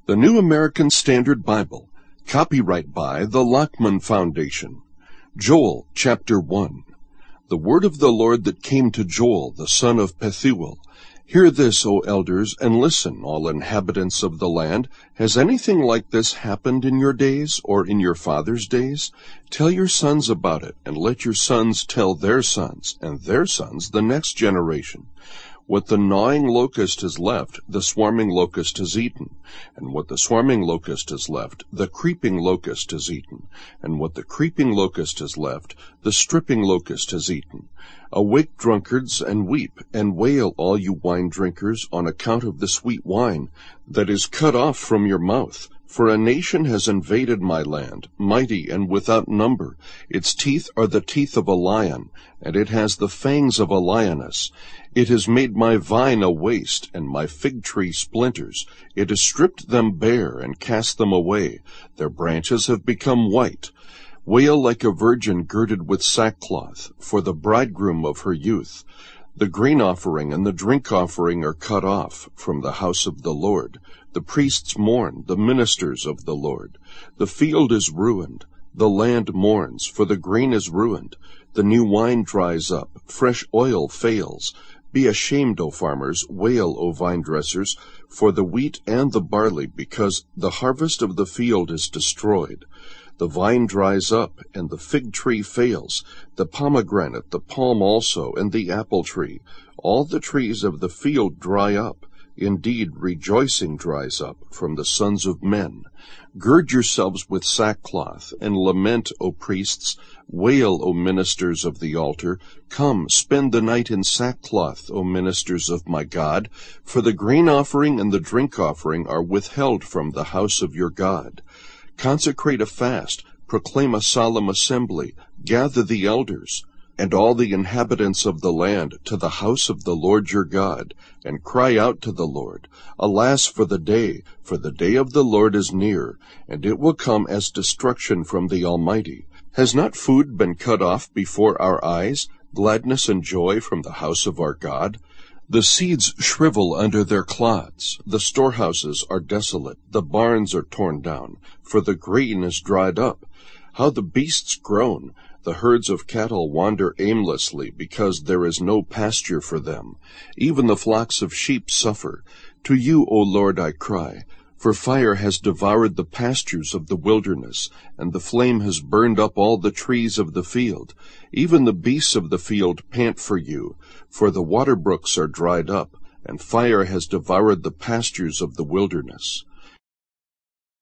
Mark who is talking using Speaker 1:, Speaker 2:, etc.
Speaker 1: The New American Standard Bible. Copyright by the Lockman Foundation. Joel, chapter 1. The word of the Lord that came to Joel, the son of Pethuel. Hear this, O elders, and listen, all inhabitants of the land. Has anything like this happened in your days, or in your fathers' days? Tell your sons about it, and let your sons tell their sons, and their sons the next generation. What the gnawing locust has left, the swarming locust has eaten. And what the swarming locust has left, the creeping locust has eaten. And what the creeping locust has left, the stripping locust has eaten. Awake, drunkards, and weep, and wail, all you wine drinkers, on account of the sweet wine that is cut off from your mouth. For a nation has invaded my land, mighty and without number. Its teeth are the teeth of a lion, and it has the fangs of a lioness. It has made my vine a waste, and my fig tree splinters. It has stripped them bare, and cast them away. Their branches have become white. Wail like a virgin girded with sackcloth, for the bridegroom of her youth. The grain offering and the drink offering are cut off from the house of the Lord. The priests mourn, the ministers of the Lord. The field is ruined, the land mourns, for the grain is ruined. The new wine dries up, fresh oil fails. Be ashamed, O farmers, wail, O vine dressers, for the wheat and the barley, because the harvest of the field is destroyed. The vine dries up, and the fig tree fails, the pomegranate, the palm also, and the apple tree. All the trees of the field dry up. Indeed, rejoicing dries up from the sons of men. Gird yourselves with sackcloth, and lament, O priests. Wail, O ministers of the altar. Come, spend the night in sackcloth, O ministers of my God. For the grain offering and the drink offering are withheld from the house of your God. Consecrate a fast, proclaim a solemn assembly, gather the elders, and all the inhabitants of the land to the house of the Lord your God, and cry out to the Lord. Alas for the day of the Lord is near, and it will come as destruction from the Almighty. Has not food been cut off before our eyes, gladness and joy from the house of our God? The seeds shrivel under their clods, the storehouses are desolate, the barns are torn down, for the grain is dried up. How the beasts groan! The herds of cattle wander aimlessly, because there is no pasture for them. Even the flocks of sheep suffer. To you, O Lord, I cry, for fire has devoured the pastures of the wilderness, and the flame has burned up all the trees of the field. Even the beasts of the field pant for you, for the water brooks are dried up, and fire has devoured the pastures of the wilderness.